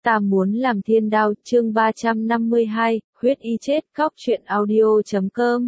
Ta muốn làm thiên đao, chương 352, huyết y chết, cóc truyện audio.com.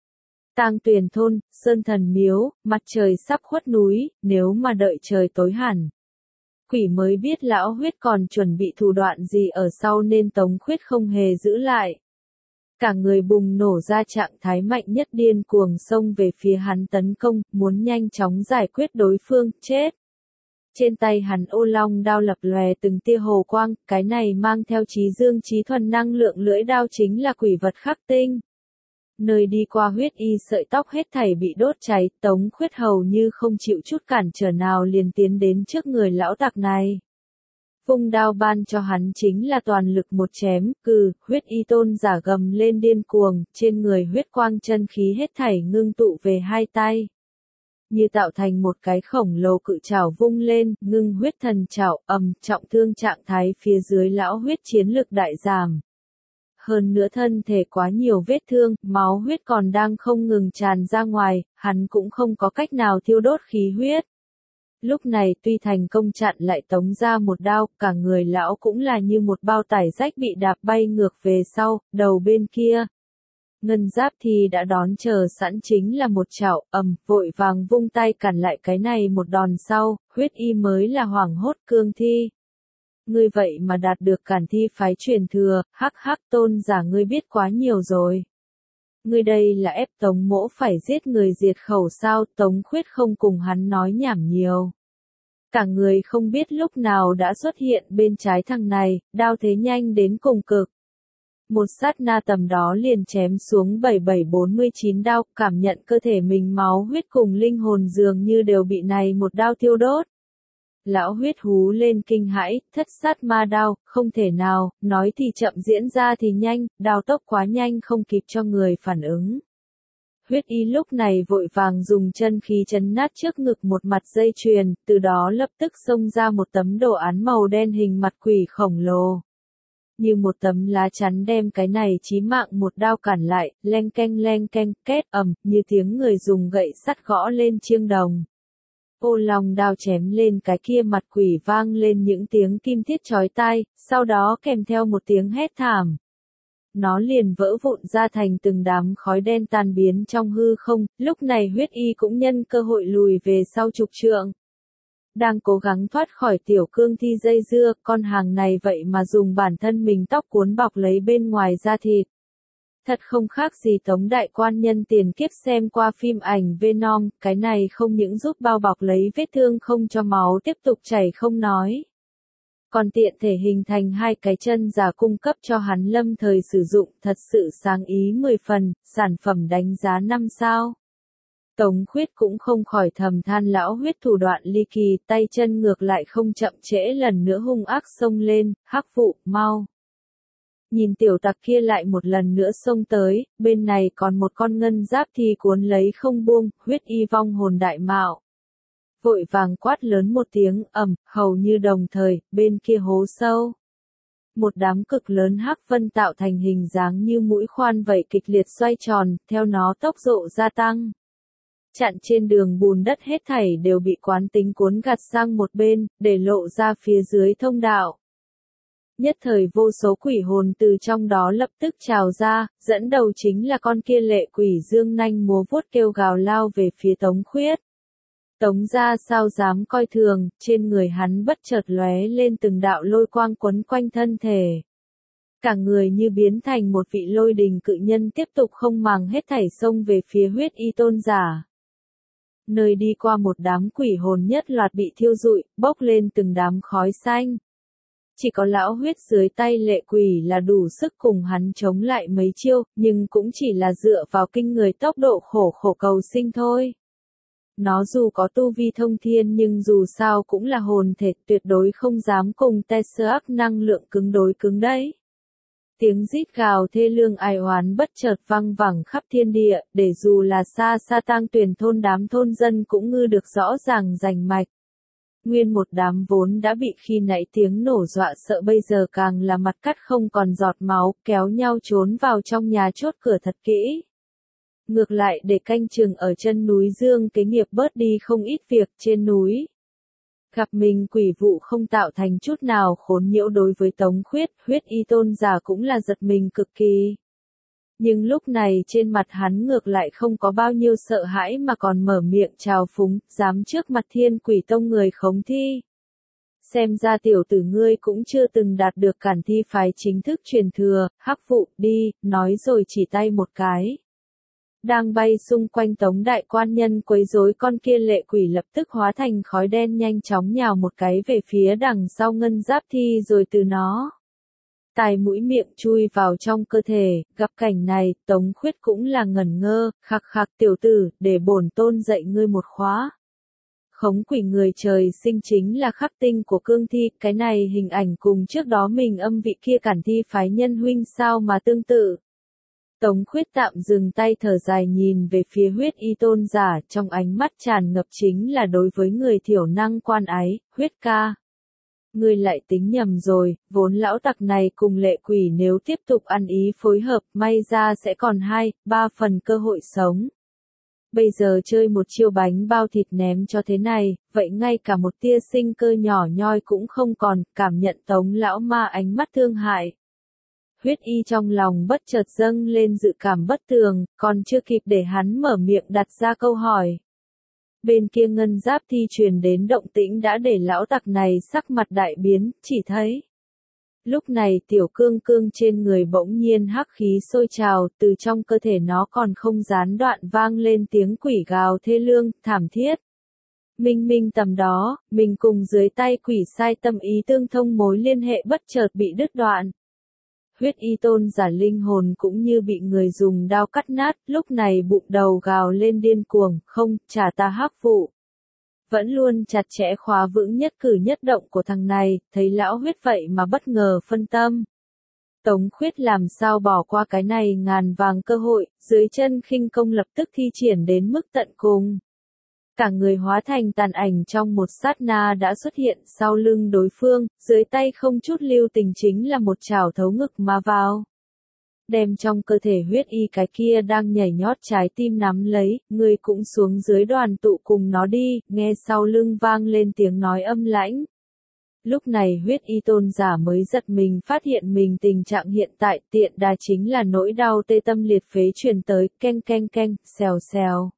Tang Tuyền thôn, Sơn Thần miếu, mặt trời sắp khuất núi, nếu mà đợi trời tối hẳn. Quỷ mới biết lão huyết còn chuẩn bị thủ đoạn gì ở sau nên Tống Khuyết không hề giữ lại. Cả người bùng nổ ra trạng thái mạnh nhất, điên cuồng xông về phía hắn tấn công, muốn nhanh chóng giải quyết đối phương, chết. Trên tay hắn ô long đao lập lòe từng tia hồ quang, cái này mang theo trí dương trí thuần năng lượng lưỡi đao chính là quỷ vật khắc tinh. Nơi đi qua huyết y sợi tóc hết thảy bị đốt cháy, Tống Khuyết hầu như không chịu chút cản trở nào liền tiến đến trước người lão tặc này. Vung đao ban cho hắn chính là toàn lực một chém, huyết y tôn giả gầm lên điên cuồng, trên người huyết quang chân khí hết thảy ngưng tụ về hai tay. Như tạo thành một cái khổng lồ cự trảo vung lên, ngưng huyết thần trảo, trọng thương trạng thái phía dưới lão huyết chiến lực đại giảm. Hơn nữa thân thể quá nhiều vết thương, máu huyết còn đang không ngừng tràn ra ngoài, hắn cũng không có cách nào thiêu đốt khí huyết. Lúc này tuy thành công chặn lại Tống ra một đao, cả người lão cũng là như một bao tải rách bị đạp bay ngược về sau, đầu bên kia. Ngân Giáp thì đã đón chờ sẵn chính là một chảo, vội vàng vung tay cản lại cái này một đòn sau, huyết y mới là hoảng hốt cương thi. Ngươi vậy mà đạt được cản thi phái truyền thừa, hắc tôn giả ngươi biết quá nhiều rồi. Ngươi đây là ép Tống Mỗ phải giết người diệt khẩu sao? Tống Khuyết không cùng hắn nói nhảm nhiều. Cả người không biết lúc nào đã xuất hiện bên trái thằng này, đao thế nhanh đến cùng cực. Một sát na tầm đó liền chém xuống 7749 đao, cảm nhận cơ thể mình máu huyết cùng linh hồn dường như đều bị này một đao thiêu đốt. Lão huyết hú lên kinh hãi, thất sát ma đao, không thể nào, nói thì chậm diễn ra thì nhanh, đao tốc quá nhanh không kịp cho người phản ứng. Huyết y lúc này vội vàng dùng chân khí chấn nát trước ngực một mặt dây chuyền, từ đó lập tức xông ra một tấm đồ án màu đen hình mặt quỷ khổng lồ. Như một tấm lá chắn đem cái này chí mạng một đao cản lại, leng keng, két như tiếng người dùng gậy sắt gõ lên chiêng đồng. Ô long đao chém lên cái kia mặt quỷ vang lên những tiếng kim thiết chói tai, sau đó kèm theo một tiếng hét thảm. Nó liền vỡ vụn ra thành từng đám khói đen tan biến trong hư không, lúc này huyết y cũng nhân cơ hội lùi về sau chục trượng. Đang cố gắng thoát khỏi tiểu cương thi dây dưa, con hàng này vậy mà dùng bản thân mình tóc cuốn bọc lấy bên ngoài da thịt. Thật không khác gì Tống đại quan nhân tiền kiếp xem qua phim ảnh Venom, cái này không những giúp bao bọc lấy vết thương không cho máu tiếp tục chảy không nói. Còn tiện thể hình thành hai cái chân giả cung cấp cho hắn lâm thời sử dụng, thật sự sáng ý 10 phần, sản phẩm đánh giá 5 sao. Tống Khuyết cũng không khỏi thầm than lão huyết thủ đoạn ly kỳ, tay chân ngược lại không chậm trễ lần nữa hung ác xông lên, hắc vụ, mau. Nhìn tiểu tặc kia lại một lần nữa xông tới, bên này còn một con ngân giáp thì cuốn lấy không buông, huyết y vong hồn đại mạo. Vội vàng quát lớn một tiếng, hầu như đồng thời, bên kia hố sâu. Một đám cực lớn hắc vân tạo thành hình dáng như mũi khoan vậy kịch liệt xoay tròn, theo nó tốc độ gia tăng. Chặn trên đường bùn đất hết thảy đều bị quán tính cuốn gạt sang một bên, để lộ ra phía dưới thông đạo. Nhất thời vô số quỷ hồn từ trong đó lập tức trào ra, dẫn đầu chính là con kia lệ quỷ dương nanh múa vuốt kêu gào lao về phía Tống Khuyết. Tống ra sao dám coi thường, trên người hắn bất chợt lóe lên từng đạo lôi quang quấn quanh thân thể. Cả người như biến thành một vị lôi đình cự nhân tiếp tục không màng hết thảy xông về phía huyết y tôn giả. Nơi đi qua một đám quỷ hồn nhất loạt bị thiêu rụi, bốc lên từng đám khói xanh. Chỉ có lão huyết dưới tay lệ quỷ là đủ sức cùng hắn chống lại mấy chiêu, nhưng cũng chỉ là dựa vào kinh người tốc độ khổ cầu sinh thôi. Nó dù có tu vi thông thiên nhưng dù sao cũng là hồn thể, tuyệt đối không dám cùng Tesseract năng lượng cứng đối cứng đấy. Tiếng rít gào thê lương ai oán bất chợt vang vẳng khắp thiên địa, để dù là xa Tang Tuyền thôn đám thôn dân cũng ngư được rõ ràng rành mạch. Nguyên một đám vốn đã bị khi nãy tiếng nổ dọa sợ bây giờ càng là mặt cắt không còn giọt máu, kéo nhau trốn vào trong nhà chốt cửa thật kỹ. Ngược lại để canh chừng ở chân núi Dương Kế Nghiệp bớt đi không ít việc trên núi. Gặp mình quỷ vụ không tạo thành chút nào khốn nhiễu đối với Tống Khuyết, huyết y tôn giả cũng là giật mình cực kỳ. Nhưng lúc này trên mặt hắn ngược lại không có bao nhiêu sợ hãi mà còn mở miệng trào phúng, dám trước mặt Thiên Quỷ Tông người khống thi. Xem ra tiểu tử ngươi cũng chưa từng đạt được Cản Thi phái chính thức truyền thừa, hắc vụ, đi, nói rồi chỉ tay một cái. Đang bay xung quanh Tống đại quan nhân quấy rối con kia lệ quỷ lập tức hóa thành khói đen nhanh chóng nhào một cái về phía đằng sau ngân giáp thi rồi từ nó. Tai mũi miệng chui vào trong cơ thể, gặp cảnh này, Tống Khuyết cũng là ngẩn ngơ, khặc khặc tiểu tử, để bổn tôn dạy ngươi một khóa. Khống quỷ người trời sinh chính là khắc tinh của cương thi, cái này hình ảnh cùng trước đó mình âm vị kia Cản Thi phái nhân huynh sao mà tương tự. Tống Khuyết tạm dừng tay thở dài nhìn về phía huyết y tôn giả, trong ánh mắt tràn ngập chính là đối với người thiểu năng quan ái, huyết ca. Ngươi lại tính nhầm rồi, vốn lão tặc này cùng lệ quỷ nếu tiếp tục ăn ý phối hợp, may ra sẽ còn 2-3 phần cơ hội sống. Bây giờ chơi một chiêu bánh bao thịt ném cho thế này, vậy ngay cả một tia sinh cơ nhỏ nhoi cũng không còn, cảm nhận Tống lão ma ánh mắt thương hại. Huyết y trong lòng bất chợt dâng lên dự cảm bất tường, còn chưa kịp để hắn mở miệng đặt ra câu hỏi. Bên kia ngân giáp thi truyền đến động tĩnh đã để lão tặc này sắc mặt đại biến, chỉ thấy. Lúc này tiểu cương cương trên người bỗng nhiên hắc khí sôi trào, từ trong cơ thể nó còn không gián đoạn vang lên tiếng quỷ gào thê lương, thảm thiết. Minh minh tầm đó, mình cùng dưới tay quỷ sai tâm ý tương thông mối liên hệ bất chợt bị đứt đoạn. Huyết y tôn giả linh hồn cũng như bị người dùng đao cắt nát, lúc này bụng đầu gào lên điên cuồng, không, trả ta hắc vụ. Vẫn luôn chặt chẽ khóa vững nhất cử nhất động của thằng này, thấy lão huyết vậy mà bất ngờ phân tâm. Tống Khuyết làm sao bỏ qua cái này ngàn vàng cơ hội, dưới chân khinh công lập tức thi triển đến mức tận cùng. Cả người hóa thành tàn ảnh trong một sát na đã xuất hiện sau lưng đối phương, dưới tay không chút lưu tình chính là một chảo thấu ngực mà vào. Đem trong cơ thể huyết y cái kia đang nhảy nhót trái tim nắm lấy, người cũng xuống dưới đoàn tụ cùng nó đi, nghe sau lưng vang lên tiếng nói âm lãnh. Lúc này huyết y tôn giả mới giật mình phát hiện mình tình trạng hiện tại tiện đà chính là nỗi đau tê tâm liệt phế truyền tới, keng keng keng, xèo xèo.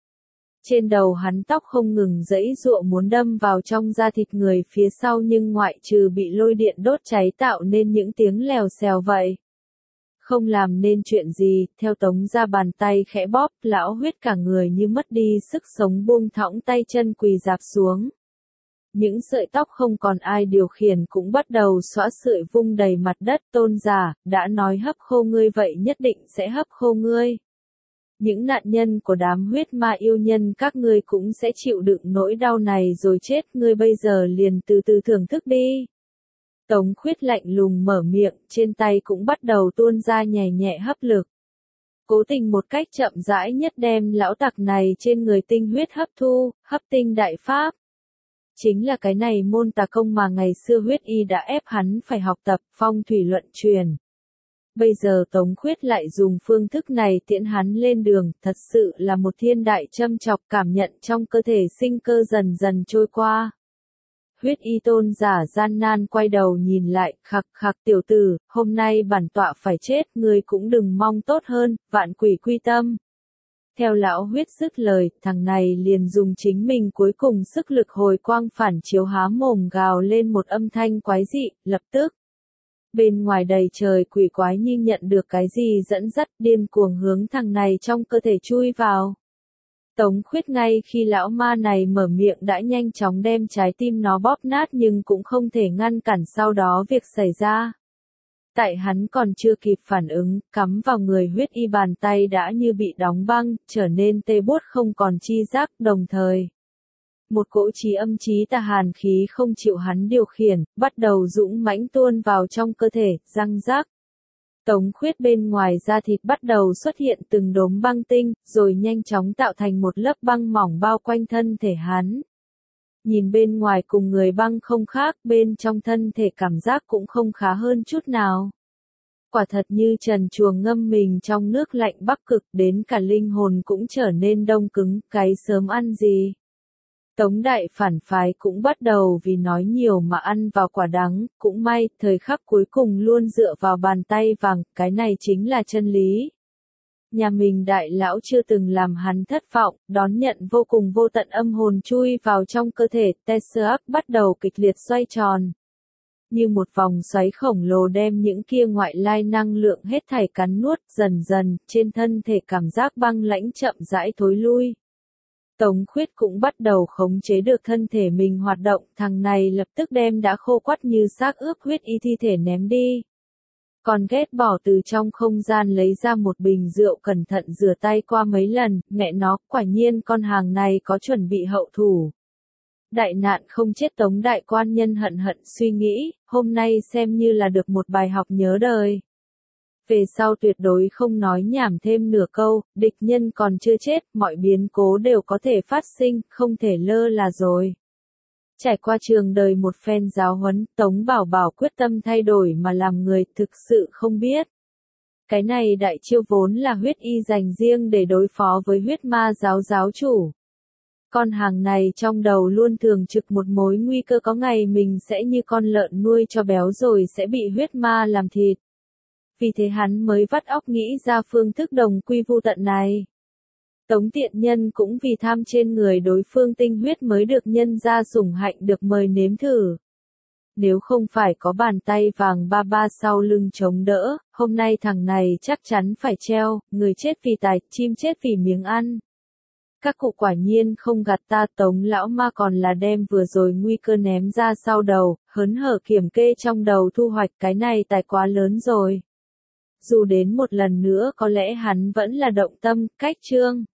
Trên đầu hắn tóc không ngừng giãy giụa muốn đâm vào trong da thịt người phía sau nhưng ngoại trừ bị lôi điện đốt cháy tạo nên những tiếng lèo xèo vậy. Không làm nên chuyện gì, theo Tống ra bàn tay khẽ bóp, lão huyết cả người như mất đi sức sống buông thõng tay chân quỳ rạp xuống. Những sợi tóc không còn ai điều khiển cũng bắt đầu xõa sưởi vung đầy mặt đất, tôn giả, đã nói hấp khô ngươi vậy nhất định sẽ hấp khô ngươi. Những nạn nhân của đám huyết ma yêu nhân các ngươi cũng sẽ chịu đựng nỗi đau này rồi chết, ngươi bây giờ liền từ từ thưởng thức đi. Tống Khuyết lạnh lùng mở miệng, trên tay cũng bắt đầu tuôn ra nhẹ nhẹ hấp lực. Cố tình một cách chậm rãi nhất đem lão tặc này trên người tinh huyết hấp thu, hấp tinh đại pháp. Chính là cái này môn tà công mà ngày xưa huyết y đã ép hắn phải học tập, phong thủy luận truyền. Bây giờ Tống Khuyết lại dùng phương thức này tiễn hắn lên đường, thật sự là một thiên đại châm chọc, cảm nhận trong cơ thể sinh cơ dần dần trôi qua. Huyết y tôn giả gian nan quay đầu nhìn lại, khặc khặc tiểu tử, hôm nay bản tọa phải chết, ngươi cũng đừng mong tốt hơn, vạn quỷ quy tâm. Theo lão huyết dứt lời, thằng này liền dùng chính mình cuối cùng sức lực hồi quang phản chiếu há mồm gào lên một âm thanh quái dị, lập tức. Bên ngoài đầy trời quỷ quái như nhận được cái gì dẫn dắt điên cuồng hướng thằng này trong cơ thể chui vào. Tống Khuyết ngay khi lão ma này mở miệng đã nhanh chóng đem trái tim nó bóp nát nhưng cũng không thể ngăn cản sau đó việc xảy ra. Tại hắn còn chưa kịp phản ứng, cắm vào người huyết y bàn tay đã như bị đóng băng, trở nên tê buốt không còn chi giác, đồng thời. Một cỗ trí âm trí tà hàn khí không chịu hắn điều khiển, bắt đầu dũng mãnh tuôn vào trong cơ thể, răng rác. Tống Khuyết bên ngoài da thịt bắt đầu xuất hiện từng đốm băng tinh, rồi nhanh chóng tạo thành một lớp băng mỏng bao quanh thân thể hắn. Nhìn bên ngoài cùng người băng không khác, bên trong thân thể cảm giác cũng không khá hơn chút nào. Quả thật như trần truồng ngâm mình trong nước lạnh bắc cực, đến cả linh hồn cũng trở nên đông cứng, cái sớm ăn gì. Tống đại phản phái cũng bắt đầu vì nói nhiều mà ăn vào quả đắng, cũng may, thời khắc cuối cùng luôn dựa vào bàn tay vàng, cái này chính là chân lý. Nhà mình đại lão chưa từng làm hắn thất vọng, đón nhận vô cùng vô tận âm hồn chui vào trong cơ thể, Tesseract bắt đầu kịch liệt xoay tròn. Như một vòng xoáy khổng lồ đem những kia ngoại lai năng lượng hết thảy cắn nuốt, dần dần, trên thân thể cảm giác băng lãnh chậm rãi thối lui. Tống Khuyết cũng bắt đầu khống chế được thân thể mình hoạt động, thằng này lập tức đem đã khô quắt như xác ướp huyết y thi thể ném đi. Còn ghét bỏ từ trong không gian lấy ra một bình rượu cẩn thận rửa tay qua mấy lần, mẹ nó, quả nhiên con hàng này có chuẩn bị hậu thủ. Đại nạn không chết Tống đại quan nhân hận hận suy nghĩ, hôm nay xem như là được một bài học nhớ đời. Về sau tuyệt đối không nói nhảm thêm nửa câu, địch nhân còn chưa chết, mọi biến cố đều có thể phát sinh, không thể lơ là rồi. Trải qua trường đời một phen giáo huấn, Tống Bảo Bảo quyết tâm thay đổi mà làm người, thực sự không biết. Cái này đại chiêu vốn là huyết y dành riêng để đối phó với huyết ma giáo giáo chủ. Con hàng này trong đầu luôn thường trực một mối nguy cơ có ngày mình sẽ như con lợn nuôi cho béo rồi sẽ bị huyết ma làm thịt. Vì thế hắn mới vắt óc nghĩ ra phương thức đồng quy vu tận này. Tống tiện nhân cũng vì tham trên người đối phương tinh huyết mới được nhân ra sủng hạnh được mời nếm thử. Nếu không phải có bàn tay vàng ba ba sau lưng chống đỡ, hôm nay thằng này chắc chắn phải treo, người chết vì tài, chim chết vì miếng ăn. Các cụ quả nhiên không gạt ta, Tống lão ma còn là đem vừa rồi nguy cơ ném ra sau đầu, hớn hở kiểm kê trong đầu thu hoạch, cái này tài quá lớn rồi. Dù đến một lần nữa có lẽ hắn vẫn là động tâm, cách chương.